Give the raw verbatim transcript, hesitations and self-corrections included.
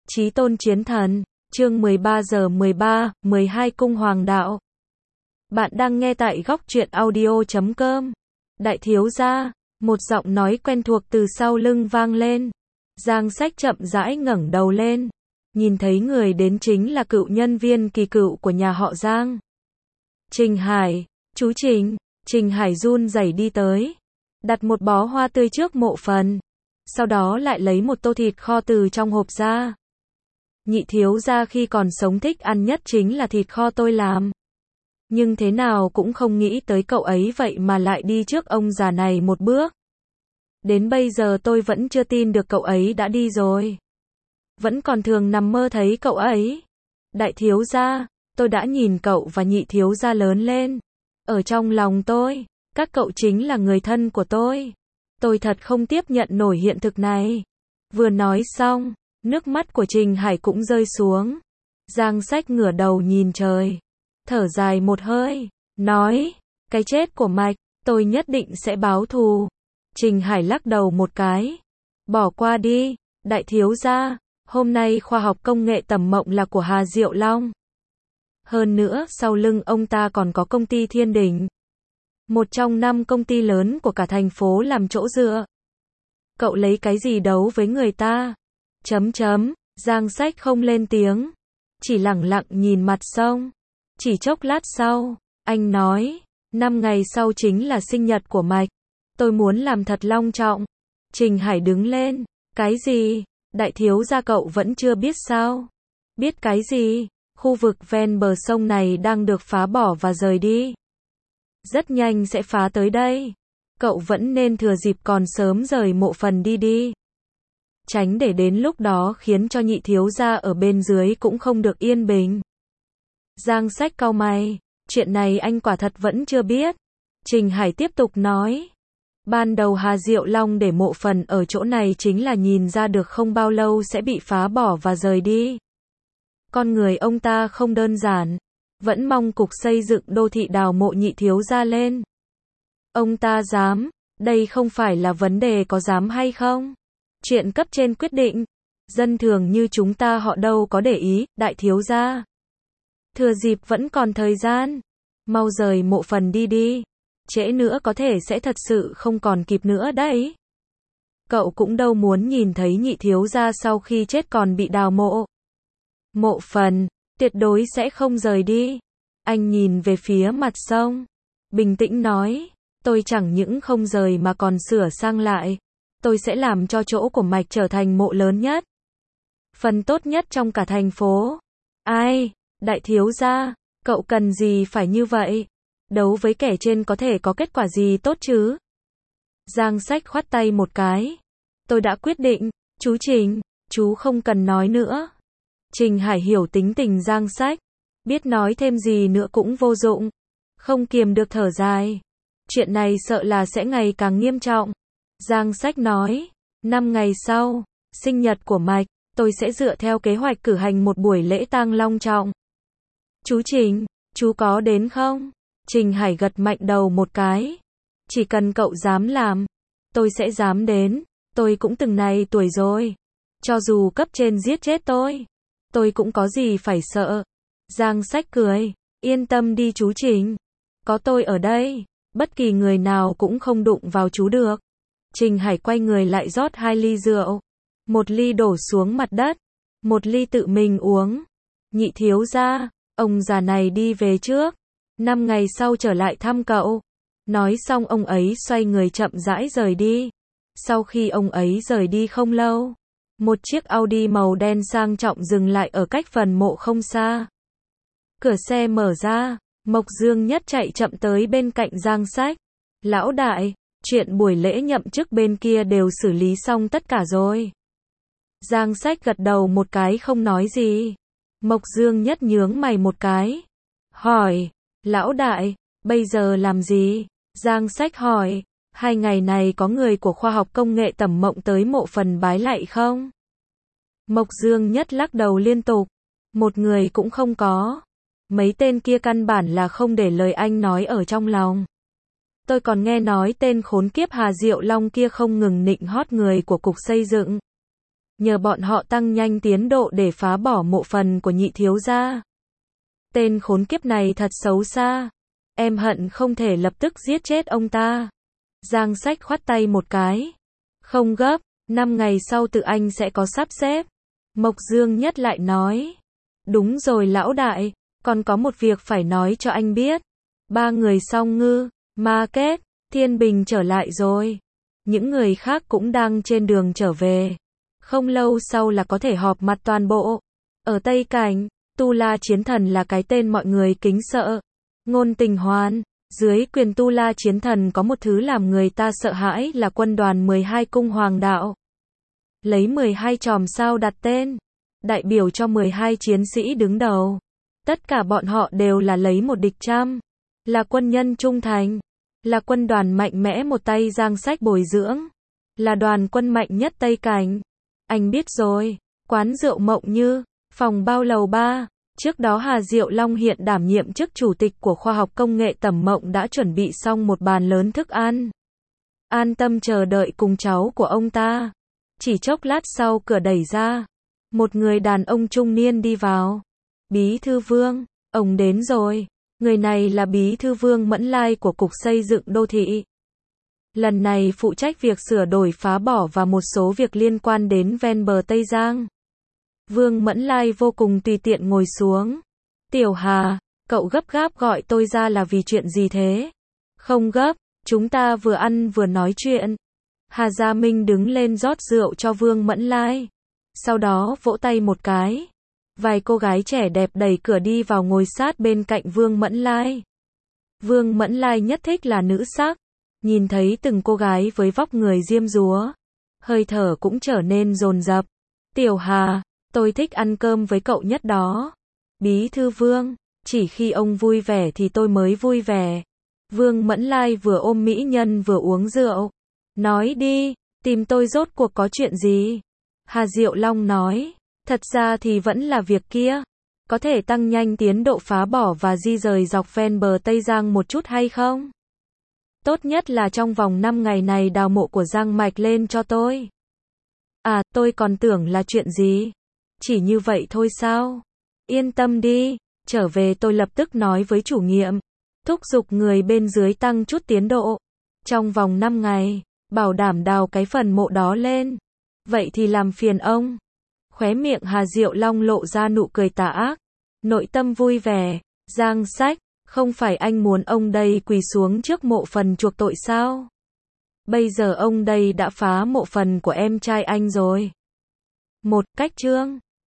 Chí tôn chiến thần, chương mười ba giờ mười ba, mười hai cung hoàng đạo. Bạn đang nghe tại góc truyện audio chấm com. Đại thiếu gia, một giọng nói quen thuộc từ sau lưng vang lên. Giang Sách chậm rãi ngẩng đầu lên, nhìn thấy người đến chính là cựu nhân viên kỳ cựu của nhà họ Giang. Trình Hải, chú Trình, Trình Hải run rẩy đi tới, đặt một bó hoa tươi trước mộ phần, sau đó lại lấy một tô thịt kho từ trong hộp ra. Nhị thiếu gia khi còn sống thích ăn nhất chính là thịt kho tôi làm. Nhưng thế nào cũng không nghĩ tới cậu ấy vậy mà lại đi trước ông già này một bước. Đến bây giờ tôi vẫn chưa tin được cậu ấy đã đi rồi. Vẫn còn thường nằm mơ thấy cậu ấy. Đại thiếu gia, tôi đã nhìn cậu và nhị thiếu gia lớn lên. Ở trong lòng tôi, các cậu chính là người thân của tôi. Tôi thật không tiếp nhận nổi hiện thực này. Vừa nói xong, nước mắt của Trình Hải cũng rơi xuống. Giang Sách ngửa đầu nhìn trời, thở dài một hơi, nói, cái chết của Mạch, tôi nhất định sẽ báo thù. Trình Hải lắc đầu một cái, bỏ qua đi, đại thiếu gia, hôm nay khoa học công nghệ tầm mộng là của Hà Diệu Long. Hơn nữa, sau lưng ông ta còn có công ty Thiên Đỉnh. Một trong năm công ty lớn của cả thành phố làm chỗ dựa. Cậu lấy cái gì đấu với người ta? Chấm chấm, Giang Sách không lên tiếng, chỉ lẳng lặng nhìn mặt sông. Chỉ chốc lát sau, anh nói, năm ngày sau chính là sinh nhật của Mạch. Tôi muốn làm thật long trọng. Trình Hải đứng lên, cái gì? Đại thiếu gia cậu vẫn chưa biết sao? Biết cái gì? Khu vực ven bờ sông này đang được phá bỏ và rời đi. Rất nhanh sẽ phá tới đây. Cậu vẫn nên thừa dịp còn sớm rời mộ phần đi đi. Tránh để đến lúc đó khiến cho nhị thiếu gia ở bên dưới cũng không được yên bình. Giang Sách cau mày, chuyện này anh quả thật vẫn chưa biết. Trình Hải tiếp tục nói, ban đầu Hà Diệu Long để mộ phần ở chỗ này chính là nhìn ra được không bao lâu sẽ bị phá bỏ và rời đi. Con người ông ta không đơn giản, vẫn mong cục xây dựng đô thị đào mộ nhị thiếu gia lên. Ông ta dám, đây không phải là vấn đề có dám hay không. Chuyện cấp trên quyết định, dân thường như chúng ta họ đâu có để ý, đại thiếu gia. Thừa dịp vẫn còn thời gian, mau rời mộ phần đi đi, trễ nữa có thể sẽ thật sự không còn kịp nữa đấy. Cậu cũng đâu muốn nhìn thấy nhị thiếu gia sau khi chết còn bị đào mộ. Mộ phần, tuyệt đối sẽ không rời đi. Anh nhìn về phía mặt sông, bình tĩnh nói, tôi chẳng những không rời mà còn sửa sang lại. Tôi sẽ làm cho chỗ của Mạch trở thành mộ lớn nhất, phần tốt nhất trong cả thành phố. Ai, đại thiếu gia, cậu cần gì phải như vậy? Đấu với kẻ trên có thể có kết quả gì tốt chứ? Giang Sách khoát tay một cái. Tôi đã quyết định, chú Trình, chú không cần nói nữa. Trình Hải hiểu tính tình Giang Sách, biết nói thêm gì nữa cũng vô dụng, không kiềm được thở dài. Chuyện này sợ là sẽ ngày càng nghiêm trọng. Giang Sách nói, năm ngày sau, sinh nhật của Mạch, tôi sẽ dựa theo kế hoạch cử hành một buổi lễ tang long trọng. Chú Trình, chú có đến không? Trình Hải gật mạnh đầu một cái. Chỉ cần cậu dám làm, tôi sẽ dám đến. Tôi cũng từng này tuổi rồi. Cho dù cấp trên giết chết tôi, tôi cũng có gì phải sợ. Giang Sách cười, yên tâm đi chú Trình. Có tôi ở đây, bất kỳ người nào cũng không đụng vào chú được. Trình Hải quay người lại rót hai ly rượu. Một ly đổ xuống mặt đất, một ly tự mình uống. Nhị thiếu gia, ông già này đi về trước. Năm ngày sau trở lại thăm cậu. Nói xong ông ấy xoay người chậm rãi rời đi. Sau khi ông ấy rời đi không lâu, một chiếc Audi màu đen sang trọng dừng lại ở cách phần mộ không xa. Cửa xe mở ra, Mộc Dương Nhất chạy chậm tới bên cạnh Giang Sách. Lão đại, chuyện buổi lễ nhậm chức bên kia đều xử lý xong tất cả rồi. Giang Sách gật đầu một cái không nói gì. Mộc Dương Nhất nhướng mày một cái, hỏi, lão đại, bây giờ làm gì? Giang Sách hỏi, hai ngày này có người của khoa học công nghệ tầm mộng tới mộ phần bái lạy không? Mộc Dương Nhất lắc đầu liên tục, một người cũng không có. Mấy tên kia căn bản là không để lời anh nói ở trong lòng. Tôi còn nghe nói tên khốn kiếp Hà Diệu Long kia không ngừng nịnh hót người của cục xây dựng. nhờ bọn họ tăng nhanh tiến độ để phá bỏ mộ phần của nhị thiếu gia. Tên khốn kiếp này thật xấu xa. Em hận không thể lập tức giết chết ông ta. Giang Sách khoát tay một cái. Không gấp, năm ngày sau tự anh sẽ có sắp xếp. Mộc Dương Nhất lại nói. Đúng rồi lão đại, còn có một việc phải nói cho anh biết. Ba người Song Ngư, Ma Kết, Thiên Bình trở lại rồi. Những người khác cũng đang trên đường trở về. Không lâu sau là có thể họp mặt toàn bộ. Ở Tây Cảnh, Tu La Chiến Thần là cái tên mọi người kính sợ. Ngôn Tình Hoan, dưới quyền Tu La Chiến Thần có một thứ làm người ta sợ hãi là quân đoàn mười hai cung hoàng đạo. Lấy mười hai chòm sao đặt tên, đại biểu cho mười hai chiến sĩ đứng đầu. Tất cả bọn họ đều là lấy một địch trăm, là quân nhân trung thành, là quân đoàn mạnh mẽ một tay Giang Sách bồi dưỡng, là đoàn quân mạnh nhất Tây Cảnh. Anh biết rồi, quán rượu Mộng Như, phòng bao lầu ba. Trước đó Hà Diệu Long hiện đảm nhiệm chức chủ tịch của khoa học công nghệ Tẩm Mộng đã chuẩn bị xong một bàn lớn thức ăn. An tâm chờ đợi cùng cháu của ông ta. Chỉ chốc lát sau cửa đẩy ra. Một người đàn ông trung niên đi vào. Bí thư Vương, ông đến rồi. Người này là Bí thư Vương Mẫn Lai của Cục Xây dựng Đô thị. Lần này phụ trách việc sửa đổi phá bỏ và một số việc liên quan đến ven bờ Tây Giang. Vương Mẫn Lai vô cùng tùy tiện ngồi xuống. Tiểu Hà, cậu gấp gáp gọi tôi ra là vì chuyện gì thế? Không gấp, chúng ta vừa ăn vừa nói chuyện. Hà Gia Minh đứng lên rót rượu cho Vương Mẫn Lai. Sau đó vỗ tay một cái. Vài cô gái trẻ đẹp đẩy cửa đi vào ngồi sát bên cạnh Vương Mẫn Lai. Vương Mẫn Lai nhất thích là nữ sắc. Nhìn thấy từng cô gái với vóc người diêm dúa, hơi thở cũng trở nên dồn dập. Tiểu Hà, tôi thích ăn cơm với cậu nhất đó. Bí thư Vương, chỉ khi ông vui vẻ thì tôi mới vui vẻ. Vương Mẫn Lai vừa ôm mỹ nhân vừa uống rượu. Nói đi, tìm tôi rốt cuộc có chuyện gì? Hà Diệu Long nói, thật ra thì vẫn là việc kia. Có thể tăng nhanh tiến độ phá bỏ và di rời dọc ven bờ Tây Giang một chút hay không? Tốt nhất là trong vòng năm ngày này đào mộ của Giang Mạch lên cho tôi. À, tôi còn tưởng là chuyện gì? Chỉ như vậy thôi sao? Yên tâm đi, trở về tôi lập tức nói với chủ nhiệm. Thúc giục người bên dưới tăng chút tiến độ. Trong vòng năm ngày, bảo đảm đào cái phần mộ đó lên. Vậy thì làm phiền ông. Khóe miệng Hà Diệu Long lộ ra nụ cười tà ác. Nội tâm vui vẻ. Giang Sách, không phải anh muốn ông đây quỳ xuống trước mộ phần chuộc tội sao? Bây giờ ông đây đã phá mộ phần của em trai anh rồi. Một cách chương